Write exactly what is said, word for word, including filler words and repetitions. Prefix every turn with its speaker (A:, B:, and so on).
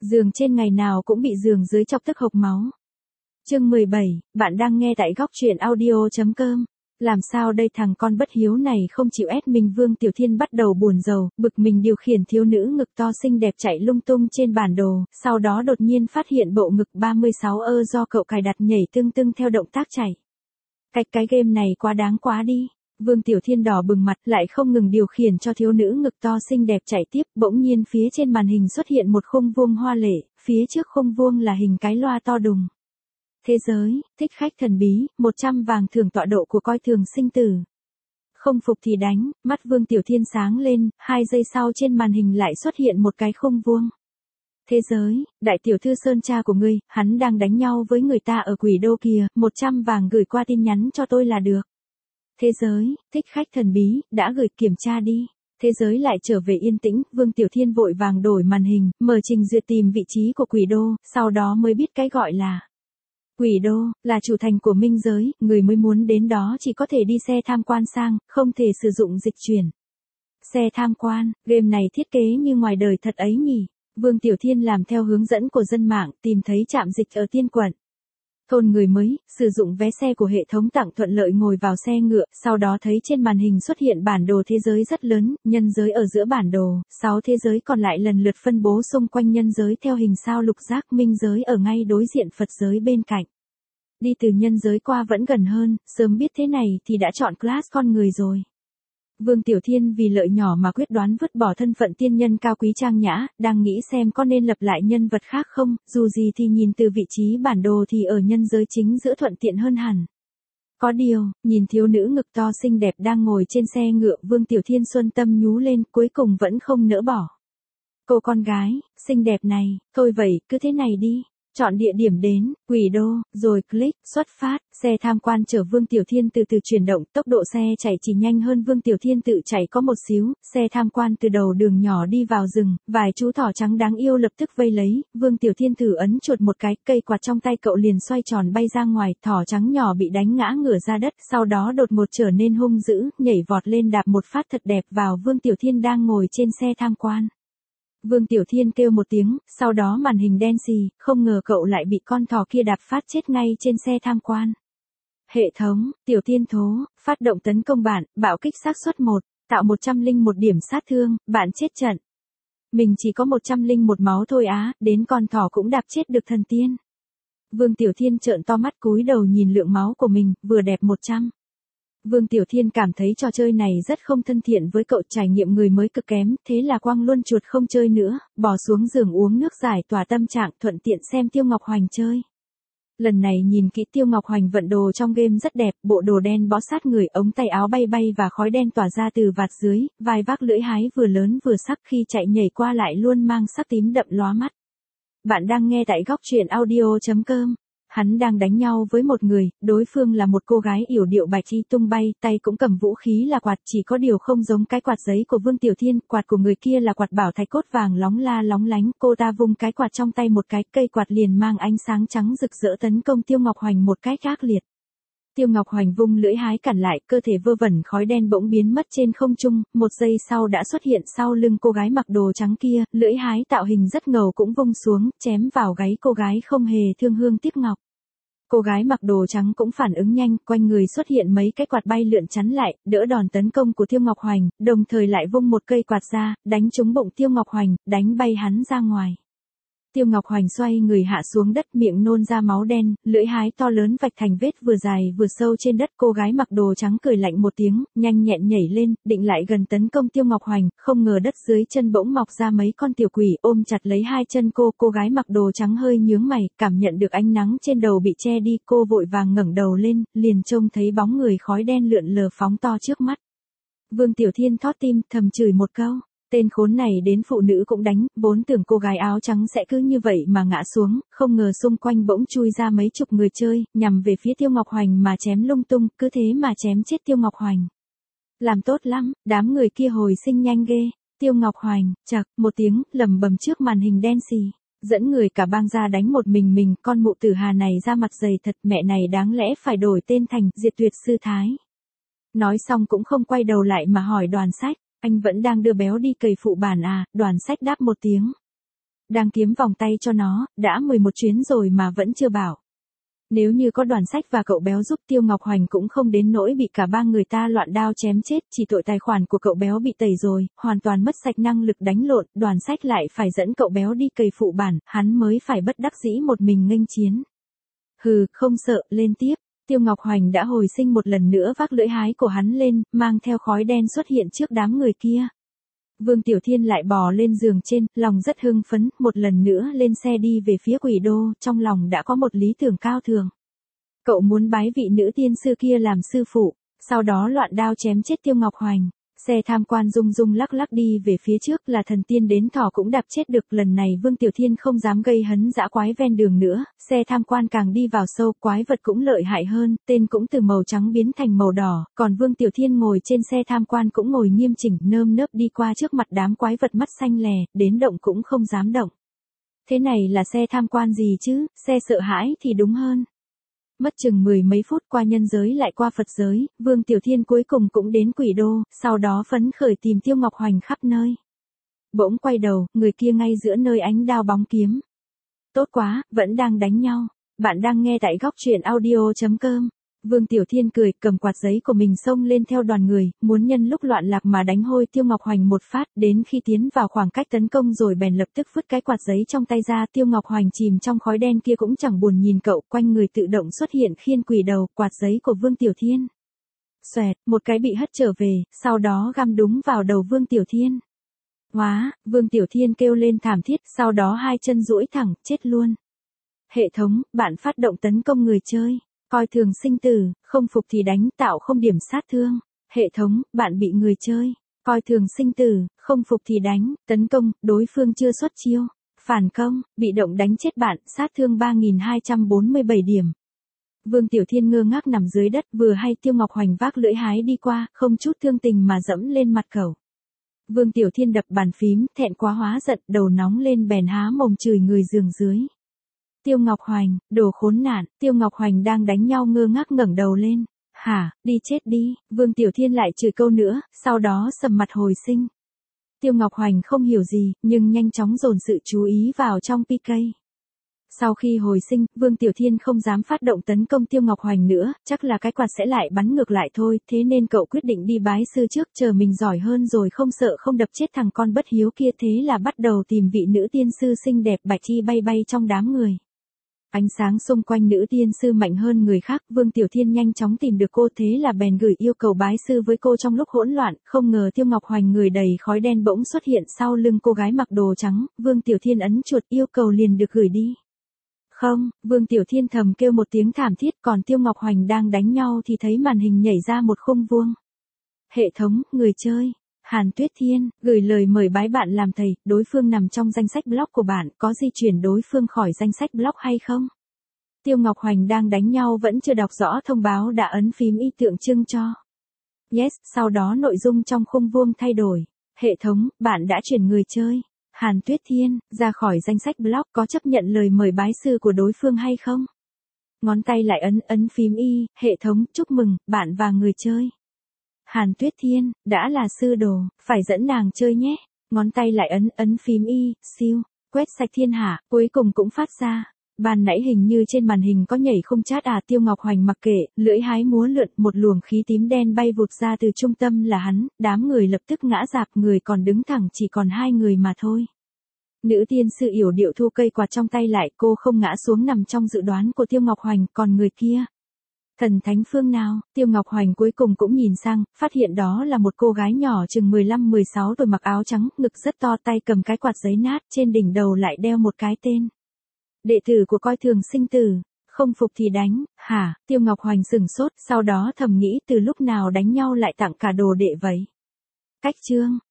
A: Giường trên ngày nào cũng bị giường dưới chọc tức hộc máu. Chương mười bảy, bạn đang nghe tại góc truyện audio.com. Làm sao đây, thằng con bất hiếu này không chịu ép mình. Vương Tiểu Thiên bắt đầu buồn rầu, bực mình điều khiển thiếu nữ ngực to xinh đẹp chạy lung tung trên bản đồ, sau đó đột nhiên phát hiện bộ ngực ba mươi sáu ơ do cậu cài đặt nhảy tưng tưng theo động tác chạy. Cái cái game này quá đáng quá đi. Vương Tiểu Thiên đỏ bừng mặt, lại không ngừng điều khiển cho thiếu nữ ngực to xinh đẹp chạy tiếp, bỗng nhiên phía trên màn hình xuất hiện một khung vuông hoa lệ, phía trước khung vuông là hình cái loa to đùng. Thế giới, thích khách thần bí, một trăm vàng thưởng tọa độ của coi thường sinh tử. Không phục thì đánh, mắt Vương Tiểu Thiên sáng lên, hai giây sau trên màn hình lại xuất hiện một cái khung vuông. Thế giới, đại tiểu thư Sơn cha của ngươi, hắn đang đánh nhau với người ta ở Quỷ Đô kìa, một trăm vàng gửi qua tin nhắn cho tôi là được. Thế giới, thích khách thần bí, đã gửi kiểm tra đi. Thế giới lại trở về yên tĩnh, Vương Tiểu Thiên vội vàng đổi màn hình, mở trình duyệt tìm vị trí của Quỷ Đô, sau đó mới biết cái gọi là Quỷ Đô, là chủ thành của minh giới, người mới muốn đến đó chỉ có thể đi xe tham quan sang, không thể sử dụng dịch chuyển. Xe tham quan, game này thiết kế như ngoài đời thật ấy nhỉ. Vương Tiểu Thiên làm theo hướng dẫn của dân mạng, tìm thấy trạm dịch ở Tiên Quận. Thôn người mới, sử dụng vé xe của hệ thống tặng thuận lợi ngồi vào xe ngựa, sau đó thấy trên màn hình xuất hiện bản đồ thế giới rất lớn, nhân giới ở giữa bản đồ, sáu thế giới còn lại lần lượt phân bố xung quanh nhân giới theo hình sao lục giác, minh giới ở ngay đối diện Phật giới bên cạnh. Đi từ nhân giới qua vẫn gần hơn, sớm biết thế này thì đã chọn class con người rồi. Vương Tiểu Thiên vì lợi nhỏ mà quyết đoán vứt bỏ thân phận tiên nhân cao quý trang nhã, đang nghĩ xem có nên lập lại nhân vật khác không, dù gì thì nhìn từ vị trí bản đồ thì ở nhân giới chính giữa thuận tiện hơn hẳn. Có điều, nhìn thiếu nữ ngực to xinh đẹp đang ngồi trên xe ngựa, Vương Tiểu Thiên xuân tâm nhú lên, cuối cùng vẫn không nỡ bỏ. Cô con gái, xinh đẹp này, thôi vậy, cứ thế này đi. Chọn địa điểm đến, Quỷ Đô, rồi click, xuất phát, xe tham quan chở Vương Tiểu Thiên từ từ chuyển động, tốc độ xe chạy chỉ nhanh hơn Vương Tiểu Thiên tự chạy có một xíu, xe tham quan từ đầu đường nhỏ đi vào rừng, vài chú thỏ trắng đáng yêu lập tức vây lấy, Vương Tiểu Thiên thử ấn chuột một cái, cây quạt trong tay cậu liền xoay tròn bay ra ngoài, thỏ trắng nhỏ bị đánh ngã ngửa ra đất, sau đó đột ngột trở nên hung dữ, nhảy vọt lên đạp một phát thật đẹp vào Vương Tiểu Thiên đang ngồi trên xe tham quan. Vương Tiểu Thiên kêu một tiếng, sau đó màn hình đen xì, không ngờ cậu lại bị con thỏ kia đạp phát chết ngay trên xe tham quan. Hệ thống, Tiểu Thiên thố, phát động tấn công bạn, bạo kích xác suất một, tạo một trăm lẻ một điểm sát thương, bạn chết trận. Mình chỉ có một trăm lẻ một máu thôi á, đến con thỏ cũng đạp chết được thần tiên. Vương Tiểu Thiên trợn to mắt cúi đầu nhìn lượng máu của mình, vừa đẹp một trăm. Vương Tiểu Thiên cảm thấy trò chơi này rất không thân thiện với cậu, trải nghiệm người mới cực kém, thế là quăng luôn chuột không chơi nữa, bỏ xuống giường uống nước giải tỏa tâm trạng, thuận tiện xem Tiêu Ngọc Hoành chơi. Lần này nhìn kỹ Tiêu Ngọc Hoành vận đồ trong game rất đẹp, bộ đồ đen bó sát người, ống tay áo bay bay và khói đen tỏa ra từ vạt dưới, vai vác lưỡi hái vừa lớn vừa sắc, khi chạy nhảy qua lại luôn mang sắc tím đậm lóa mắt. Bạn đang nghe tại góc truyện audio.com. Hắn đang đánh nhau với một người, đối phương là một cô gái yểu điệu bạch y tung bay, tay cũng cầm vũ khí là quạt, chỉ có điều không giống cái quạt giấy của Vương Tiểu Thiên, quạt của người kia là quạt bảo thạch cốt vàng lóng la lóng lánh, cô ta vung cái quạt trong tay một cái, cây quạt liền mang ánh sáng trắng rực rỡ tấn công Tiêu Ngọc Hoành một cách ác liệt. Tiêu Ngọc Hoành vung lưỡi hái cản lại, cơ thể vơ vẩn khói đen bỗng biến mất trên không trung, một giây sau đã xuất hiện sau lưng cô gái mặc đồ trắng kia, lưỡi hái tạo hình rất ngầu cũng vung xuống, chém vào gáy cô gái không hề thương hương tiếc ngọc. Cô gái mặc đồ trắng cũng phản ứng nhanh, quanh người xuất hiện mấy cái quạt bay lượn chắn lại, đỡ đòn tấn công của Tiêu Ngọc Hoành, đồng thời lại vung một cây quạt ra, đánh trúng bụng Tiêu Ngọc Hoành, đánh bay hắn ra ngoài. Tiêu Ngọc Hoành xoay người hạ xuống đất, miệng nôn ra máu đen, lưỡi hái to lớn vạch thành vết vừa dài vừa sâu trên đất. Cô gái mặc đồ trắng cười lạnh một tiếng, nhanh nhẹn nhảy lên, định lại gần tấn công Tiêu Ngọc Hoành, không ngờ đất dưới chân bỗng mọc ra mấy con tiểu quỷ ôm chặt lấy hai chân cô. Cô gái mặc đồ trắng hơi nhướng mày, cảm nhận được ánh nắng trên đầu bị che đi, cô vội vàng ngẩng đầu lên, liền trông thấy bóng người khói đen lượn lờ phóng to trước mắt. Vương Tiểu Thiên thót tim, thầm chửi một câu. Tên khốn này đến phụ nữ cũng đánh, vốn tưởng cô gái áo trắng sẽ cứ như vậy mà ngã xuống, không ngờ xung quanh bỗng chui ra mấy chục người chơi, nhằm về phía Tiêu Ngọc Hoành mà chém lung tung, cứ thế mà chém chết Tiêu Ngọc Hoành. Làm tốt lắm, đám người kia hồi sinh nhanh ghê. Tiêu Ngọc Hoành, chạc, một tiếng, lầm bầm trước màn hình đen xì. Dẫn người cả bang ra đánh một mình mình, con mụ tử Hà này ra mặt dày thật, mẹ này đáng lẽ phải đổi tên thành Diệt Tuyệt Sư Thái. Nói xong cũng không quay đầu lại mà hỏi Đoàn Sách. Anh vẫn đang đưa béo đi cày phụ bản à? Đoàn Sách đáp một tiếng. Đang kiếm vòng tay cho nó, đã mười một chuyến rồi mà vẫn chưa bảo. Nếu như có Đoàn Sách và cậu béo giúp Tiêu Ngọc Hoành cũng không đến nỗi bị cả ba người ta loạn đao chém chết, chỉ tội tài khoản của cậu béo bị tẩy rồi, hoàn toàn mất sạch năng lực đánh lộn, Đoàn Sách lại phải dẫn cậu béo đi cày phụ bản, hắn mới phải bất đắc dĩ một mình nghênh chiến. Hừ, không sợ, lên tiếp. Tiêu Ngọc Hoành đã hồi sinh một lần nữa vác lưỡi hái của hắn lên, mang theo khói đen xuất hiện trước đám người kia. Vương Tiểu Thiên lại bò lên giường trên, lòng rất hưng phấn, một lần nữa lên xe đi về phía Quỷ Đô, trong lòng đã có một lý tưởng cao thường. Cậu muốn bái vị nữ tiên sư kia làm sư phụ, sau đó loạn đao chém chết Tiêu Ngọc Hoành. Xe tham quan rung rung lắc lắc đi về phía trước, là thần tiên đến thỏ cũng đạp chết được, lần này Vương Tiểu Thiên không dám gây hấn dã quái ven đường nữa, xe tham quan càng đi vào sâu, quái vật cũng lợi hại hơn, tên cũng từ màu trắng biến thành màu đỏ, còn Vương Tiểu Thiên ngồi trên xe tham quan cũng ngồi nghiêm chỉnh, nơm nớp đi qua trước mặt đám quái vật mắt xanh lè, đến động cũng không dám động. Thế này là xe tham quan gì chứ, xe sợ hãi thì đúng hơn. Mất chừng mười mấy phút qua nhân giới lại qua Phật giới, Vương Tiểu Thiên cuối cùng cũng đến Quỷ Đô, sau đó phấn khởi tìm Tiêu Ngọc Hoành khắp nơi. Bỗng quay đầu, người kia ngay giữa nơi ánh đao bóng kiếm. Tốt quá, vẫn đang đánh nhau. Bạn đang nghe tại góc truyện audio chấm com. Vương Tiểu Thiên cười, cầm quạt giấy của mình xông lên theo đoàn người, muốn nhân lúc loạn lạc mà đánh hôi Tiêu Ngọc Hoành một phát, đến khi tiến vào khoảng cách tấn công rồi bèn lập tức vứt cái quạt giấy trong tay ra. Tiêu Ngọc Hoành chìm trong khói đen kia cũng chẳng buồn nhìn cậu, quanh người tự động xuất hiện khiên quỷ đầu, quạt giấy của Vương Tiểu Thiên. Xoẹt, một cái bị hất trở về, sau đó găm đúng vào đầu Vương Tiểu Thiên. Hóa, Vương Tiểu Thiên kêu lên thảm thiết, sau đó hai chân duỗi thẳng, chết luôn. Hệ thống, bạn phát động tấn công người chơi. Coi thường sinh tử, không phục thì đánh, tạo không điểm sát thương. Hệ thống, bạn bị người chơi. Coi thường sinh tử, không phục thì đánh, tấn công, đối phương chưa xuất chiêu. Phản công, bị động đánh chết bạn, sát thương ba nghìn hai trăm bốn mươi bảy điểm. Vương Tiểu Thiên ngơ ngác nằm dưới đất, vừa hay Tiêu Ngọc Hoành vác lưỡi hái đi qua, không chút thương tình mà dẫm lên mặt cậu. Vương Tiểu Thiên đập bàn phím, thẹn quá hóa giận, đầu nóng lên bèn há mồm chửi người giường dưới. Tiêu Ngọc Hoành, đồ khốn nạn, Tiêu Ngọc Hoành đang đánh nhau ngơ ngác ngẩng đầu lên. Hả, đi chết đi, Vương Tiểu Thiên lại chửi câu nữa, sau đó sầm mặt hồi sinh. Tiêu Ngọc Hoành không hiểu gì, nhưng nhanh chóng dồn sự chú ý vào trong pê ca. Sau khi hồi sinh, Vương Tiểu Thiên không dám phát động tấn công Tiêu Ngọc Hoành nữa, chắc là cái quạt sẽ lại bắn ngược lại thôi, thế nên cậu quyết định đi bái sư trước, chờ mình giỏi hơn rồi không sợ không đập chết thằng con bất hiếu kia, thế là bắt đầu tìm vị nữ tiên sư xinh đẹp bạch chi bay bay trong đám người. Ánh sáng xung quanh nữ tiên sư mạnh hơn người khác, Vương Tiểu Thiên nhanh chóng tìm được cô, thế là bèn gửi yêu cầu bái sư với cô trong lúc hỗn loạn, không ngờ Tiêu Ngọc Hoành người đầy khói đen bỗng xuất hiện sau lưng cô gái mặc đồ trắng, Vương Tiểu Thiên ấn chuột yêu cầu liền được gửi đi. Không, Vương Tiểu Thiên thầm kêu một tiếng thảm thiết, còn Tiêu Ngọc Hoành đang đánh nhau thì thấy màn hình nhảy ra một khung vuông. Hệ thống, người chơi. Hàn Tuyết Thiên, gửi lời mời bái bạn làm thầy, đối phương nằm trong danh sách block của bạn, có di chuyển đối phương khỏi danh sách block hay không? Tiêu Ngọc Hoành đang đánh nhau vẫn chưa đọc rõ thông báo đã ấn phím y tượng trưng cho. Yes, sau đó nội dung trong khung vuông thay đổi. Hệ thống, bạn đã chuyển người chơi. Hàn Tuyết Thiên, ra khỏi danh sách block, có chấp nhận lời mời bái sư của đối phương hay không? Ngón tay lại ấn ấn phím y, hệ thống, chúc mừng, bạn và người chơi. Hàn Tuyết Thiên, đã là sư đồ, phải dẫn nàng chơi nhé. Ngón tay lại ấn ấn phím y, siêu, quét sạch thiên hạ, cuối cùng cũng phát ra. Ban nãy hình như trên màn hình có nhảy không chat à, Tiêu Ngọc Hoành mặc kệ, lưỡi hái múa lượn, một luồng khí tím đen bay vụt ra từ trung tâm là hắn, đám người lập tức ngã rạp, người còn đứng thẳng chỉ còn hai người mà thôi. Nữ tiên sư yểu điệu thu cây quạt trong tay lại, cô không ngã xuống nằm trong dự đoán của Tiêu Ngọc Hoành, còn người kia. Thần thánh phương nào, Tiêu Ngọc Hoành cuối cùng cũng nhìn sang, phát hiện đó là một cô gái nhỏ chừng mười lăm mười sáu tuổi mặc áo trắng, ngực rất to, tay cầm cái quạt giấy nát, trên đỉnh đầu lại đeo một cái tên. Đệ tử của coi thường sinh tử, không phục thì đánh, hả, Tiêu Ngọc Hoành sừng sốt, sau đó thầm nghĩ từ lúc nào đánh nhau lại tặng cả đồ đệ vậy. Cách chương,